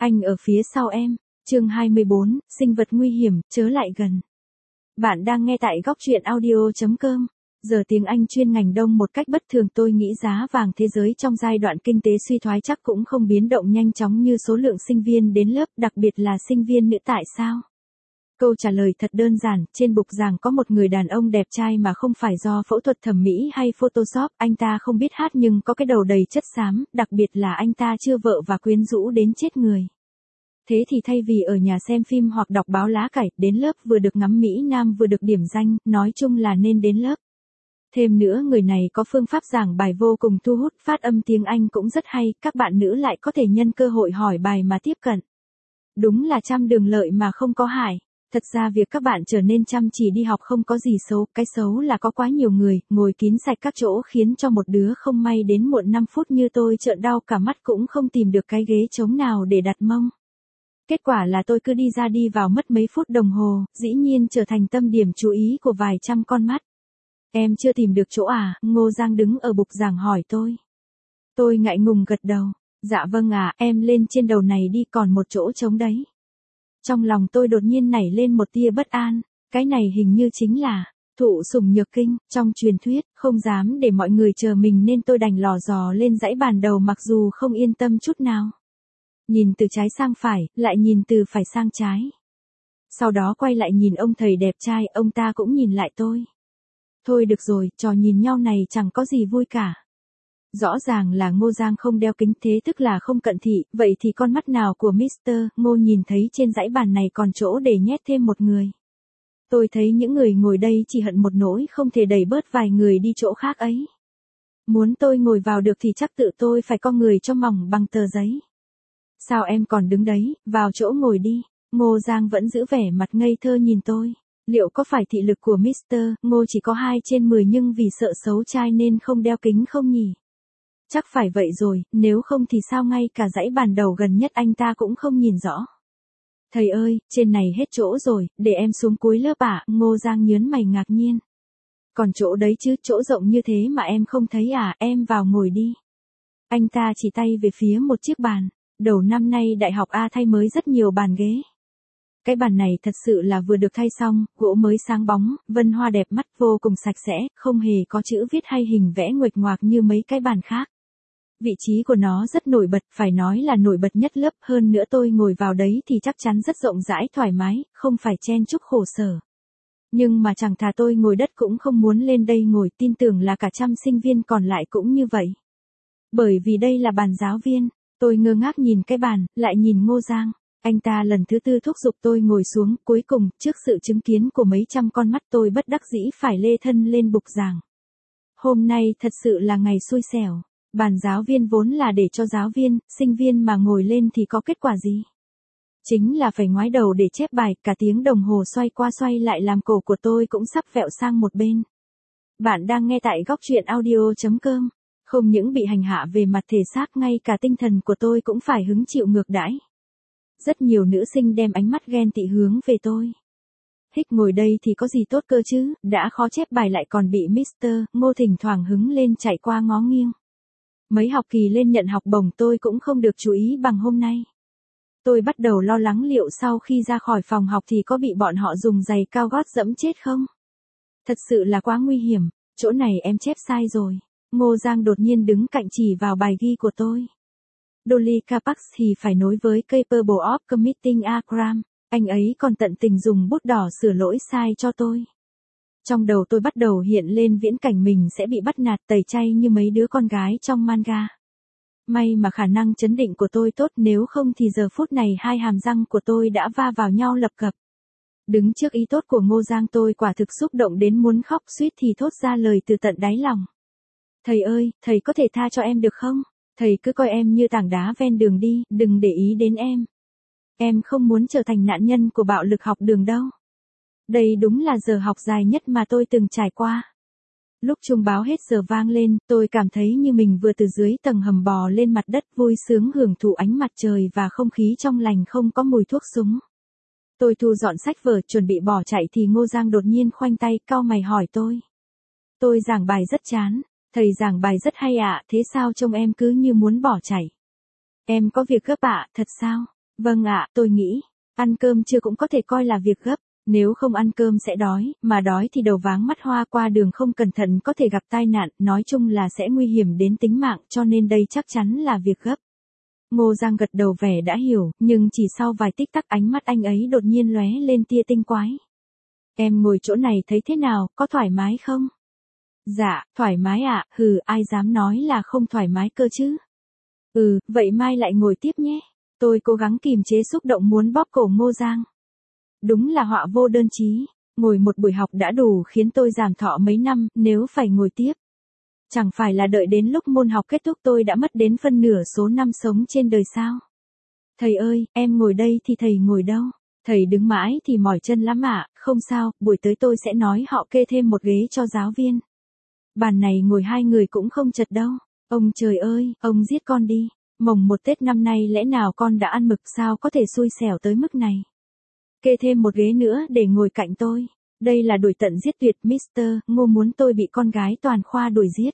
Anh ở phía sau em. Chương 24, sinh vật nguy hiểm, chớ lại gần. Bạn đang nghe tại góc truyện audio.com. Giờ tiếng Anh chuyên ngành Đông một cách bất thường, tôi nghĩ giá vàng thế giới trong giai đoạn kinh tế suy thoái chắc cũng không biến động nhanh chóng như số lượng sinh viên đến lớp, đặc biệt là sinh viên nữ. Tại sao? Câu trả lời thật đơn giản, trên bục giảng có một người đàn ông đẹp trai mà không phải do phẫu thuật thẩm mỹ hay Photoshop, anh ta không biết hát nhưng có cái đầu đầy chất xám, đặc biệt là anh ta chưa vợ và quyến rũ đến chết người. Thế thì thay vì ở nhà xem phim hoặc đọc báo lá cải, đến lớp vừa được ngắm Mỹ Nam vừa được điểm danh, nói chung là nên đến lớp. Thêm nữa, người này có phương pháp giảng bài vô cùng thu hút, phát âm tiếng Anh cũng rất hay, các bạn nữ lại có thể nhân cơ hội hỏi bài mà tiếp cận. Đúng là trăm đường lợi mà không có hại. Thật ra việc các bạn trở nên chăm chỉ đi học không có gì xấu, cái xấu là có quá nhiều người, ngồi kín sạch các chỗ khiến cho một đứa không may đến muộn 5 phút như tôi trợn đau cả mắt cũng không tìm được cái ghế trống nào để đặt mông. Kết quả là tôi cứ đi ra đi vào mất mấy phút đồng hồ, dĩ nhiên trở thành tâm điểm chú ý của vài trăm con mắt. Em chưa tìm được chỗ à? Ngô Giang đứng ở bục giảng hỏi tôi. Tôi ngại ngùng gật đầu. Dạ vâng à, em lên trên đầu này đi, còn một chỗ trống đấy. Trong lòng tôi đột nhiên nảy lên một tia bất an, cái này hình như chính là thụ sủng nhược kinh, trong truyền thuyết, không dám để mọi người chờ mình nên tôi đành lò dò lên dãy bàn đầu mặc dù không yên tâm chút nào. Nhìn từ trái sang phải, lại nhìn từ phải sang trái. Sau đó quay lại nhìn ông thầy đẹp trai, ông ta cũng nhìn lại tôi. Thôi được rồi, trò nhìn nhau này chẳng có gì vui cả. Rõ ràng là Ngô Giang không đeo kính, thế tức là không cận thị, vậy thì con mắt nào của Mr. Ngô nhìn thấy trên dãy bàn này còn chỗ để nhét thêm một người. Tôi thấy những người ngồi đây chỉ hận một nỗi không thể đẩy bớt vài người đi chỗ khác ấy. Muốn tôi ngồi vào được thì chắc tự tôi phải co người cho mỏng bằng tờ giấy. Sao em còn đứng đấy, vào chỗ ngồi đi. Ngô Giang vẫn giữ vẻ mặt ngây thơ nhìn tôi. Liệu có phải thị lực của Mr. Ngô chỉ có 2/10 nhưng vì sợ xấu trai nên không đeo kính không nhỉ? Chắc phải vậy rồi, nếu không thì sao ngay cả dãy bàn đầu gần nhất anh ta cũng không nhìn rõ. Thầy ơi, trên này hết chỗ rồi, để em xuống cuối lớp ạ. Ngô Giang nhớn mày ngạc nhiên. Còn chỗ đấy chứ, chỗ rộng như thế mà em không thấy à, em vào ngồi đi. Anh ta chỉ tay về phía một chiếc bàn. Đầu năm nay đại học A thay mới rất nhiều bàn ghế. Cái bàn này thật sự là vừa được thay xong, gỗ mới sáng bóng, vân hoa đẹp mắt, vô cùng sạch sẽ, không hề có chữ viết hay hình vẽ nguệch ngoạc như mấy cái bàn khác. Vị trí của nó rất nổi bật, phải nói là nổi bật nhất lớp, hơn nữa tôi ngồi vào đấy thì chắc chắn rất rộng rãi thoải mái, không phải chen chúc khổ sở. Nhưng mà chẳng thà tôi ngồi đất cũng không muốn lên đây ngồi, tin tưởng là cả trăm sinh viên còn lại cũng như vậy. Bởi vì đây là bàn giáo viên, tôi ngơ ngác nhìn cái bàn, lại nhìn Ngô Giang. Anh ta lần thứ tư thúc giục tôi ngồi xuống, cuối cùng, trước sự chứng kiến của mấy trăm con mắt tôi bất đắc dĩ phải lê thân lên bục giảng. Hôm nay thật sự là ngày xui xẻo. Bàn giáo viên vốn là để cho giáo viên, sinh viên mà ngồi lên thì có kết quả gì? Chính là phải ngoái đầu để chép bài, cả tiếng đồng hồ xoay qua xoay lại làm cổ của tôi cũng sắp vẹo sang một bên. Bạn đang nghe tại góc truyện audio.com. Không những bị hành hạ về mặt thể xác, ngay cả tinh thần của tôi cũng phải hứng chịu ngược đãi. Rất nhiều nữ sinh đem ánh mắt ghen tị hướng về tôi. Hích ngồi đây thì có gì tốt cơ chứ, đã khó chép bài lại còn bị Mr. Ngô thỉnh thoảng hứng lên chạy qua ngó nghiêng. Mấy học kỳ lên nhận học bổng tôi cũng không được chú ý bằng hôm nay. Tôi bắt đầu lo lắng liệu sau khi ra khỏi phòng học thì có bị bọn họ dùng giày cao gót dẫm chết không? Thật sự là quá nguy hiểm, chỗ này em chép sai rồi. Ngô Giang đột nhiên đứng cạnh chỉ vào bài ghi của tôi. Dolly Capax thì phải nối với Capable of Committing a Crime. Anh ấy còn tận tình dùng bút đỏ sửa lỗi sai cho tôi. Trong đầu tôi bắt đầu hiện lên viễn cảnh mình sẽ bị bắt nạt tẩy chay như mấy đứa con gái trong manga. May mà khả năng chấn định của tôi tốt, nếu không thì giờ phút này hai hàm răng của tôi đã va vào nhau lập cập. Đứng trước ý tốt của Ngô Giang tôi quả thực xúc động đến muốn khóc, suýt thì thốt ra lời từ tận đáy lòng. Thầy ơi, thầy có thể tha cho em được không? Thầy cứ coi em như tảng đá ven đường đi, đừng để ý đến em. Em không muốn trở thành nạn nhân của bạo lực học đường đâu. Đây đúng là giờ học dài nhất mà tôi từng trải qua. Lúc chuông báo hết giờ vang lên, tôi cảm thấy như mình vừa từ dưới tầng hầm bò lên mặt đất, vui sướng hưởng thụ ánh mặt trời và không khí trong lành không có mùi thuốc súng. Tôi thu dọn sách vở chuẩn bị bỏ chạy thì Ngô Giang đột nhiên khoanh tay, cau mày hỏi tôi. Tôi giảng bài rất chán. Thầy giảng bài rất hay ạ, thế sao trông em cứ như muốn bỏ chạy? Em có việc gấp ạ, thật sao? Vâng ạ, tôi nghĩ, ăn cơm trưa cũng có thể coi là việc gấp. Nếu không ăn cơm sẽ đói, mà đói thì đầu váng mắt hoa, qua đường không cẩn thận có thể gặp tai nạn, nói chung là sẽ nguy hiểm đến tính mạng, cho nên đây chắc chắn là việc gấp. Ngô Giang gật đầu vẻ đã hiểu, nhưng chỉ sau vài tích tắc ánh mắt anh ấy đột nhiên lóe lên tia tinh quái. Em ngồi chỗ này thấy thế nào, có thoải mái không? Dạ, thoải mái ạ, hừ, ai dám nói là không thoải mái cơ chứ? Vậy mai lại ngồi tiếp nhé. Tôi cố gắng kìm chế xúc động muốn bóp cổ Ngô Giang. Đúng là họa vô đơn chí, ngồi một buổi học đã đủ khiến tôi giảm thọ mấy năm, nếu phải ngồi tiếp. Chẳng phải là đợi đến lúc môn học kết thúc tôi đã mất đến phân nửa số năm sống trên đời sao? Thầy ơi, em ngồi đây thì thầy ngồi đâu? Thầy đứng mãi thì mỏi chân lắm ạ, không sao, buổi tới tôi sẽ nói họ kê thêm một ghế cho giáo viên. Bàn này ngồi 2 người cũng không chật đâu. Ông trời ơi, ông giết con đi. Mồng 1 Tết năm nay lẽ nào con đã ăn mực, sao có thể xui xẻo tới mức này? Kê thêm một ghế nữa để ngồi cạnh tôi. Đây là đuổi tận giết tuyệt, Mr. Ngô muốn tôi bị con gái toàn khoa đuổi giết.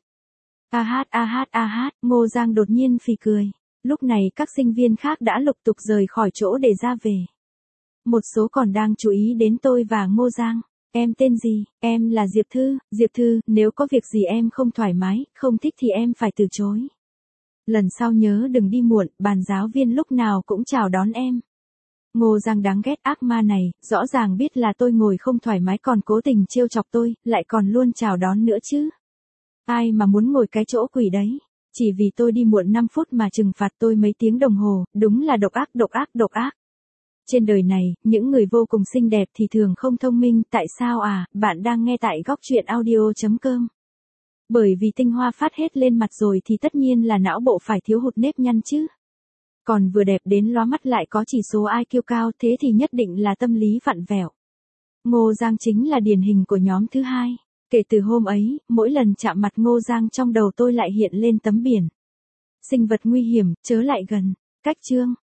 Ngô Giang đột nhiên phì cười. Lúc này các sinh viên khác đã lục tục rời khỏi chỗ để ra về. Một số còn đang chú ý đến tôi và Ngô Giang. Em tên gì? Em là Diệp Thư. Diệp Thư, nếu có việc gì em không thoải mái, không thích thì em phải từ chối. Lần sau nhớ đừng đi muộn, bàn giáo viên lúc nào cũng chào đón em. Ngô Giang đáng ghét ác ma này, rõ ràng biết là tôi ngồi không thoải mái còn cố tình trêu chọc tôi, lại còn luôn chào đón nữa chứ. Ai mà muốn ngồi cái chỗ quỷ đấy. Chỉ vì tôi đi muộn 5 phút mà trừng phạt tôi mấy tiếng đồng hồ, đúng là độc ác. Trên đời này, những người vô cùng xinh đẹp thì thường không thông minh, tại sao à? Bạn đang nghe tại góc truyện audio.com. Bởi vì tinh hoa phát hết lên mặt rồi thì tất nhiên là não bộ phải thiếu hụt nếp nhăn chứ. Còn vừa đẹp đến lóa mắt lại có chỉ số IQ cao, thế thì nhất định là tâm lý vặn vẹo. Ngô Giang chính là điển hình của nhóm thứ hai. Kể từ hôm ấy, mỗi lần chạm mặt Ngô Giang trong đầu tôi lại hiện lên tấm biển. Sinh vật nguy hiểm, chớ lại gần. Cách chương.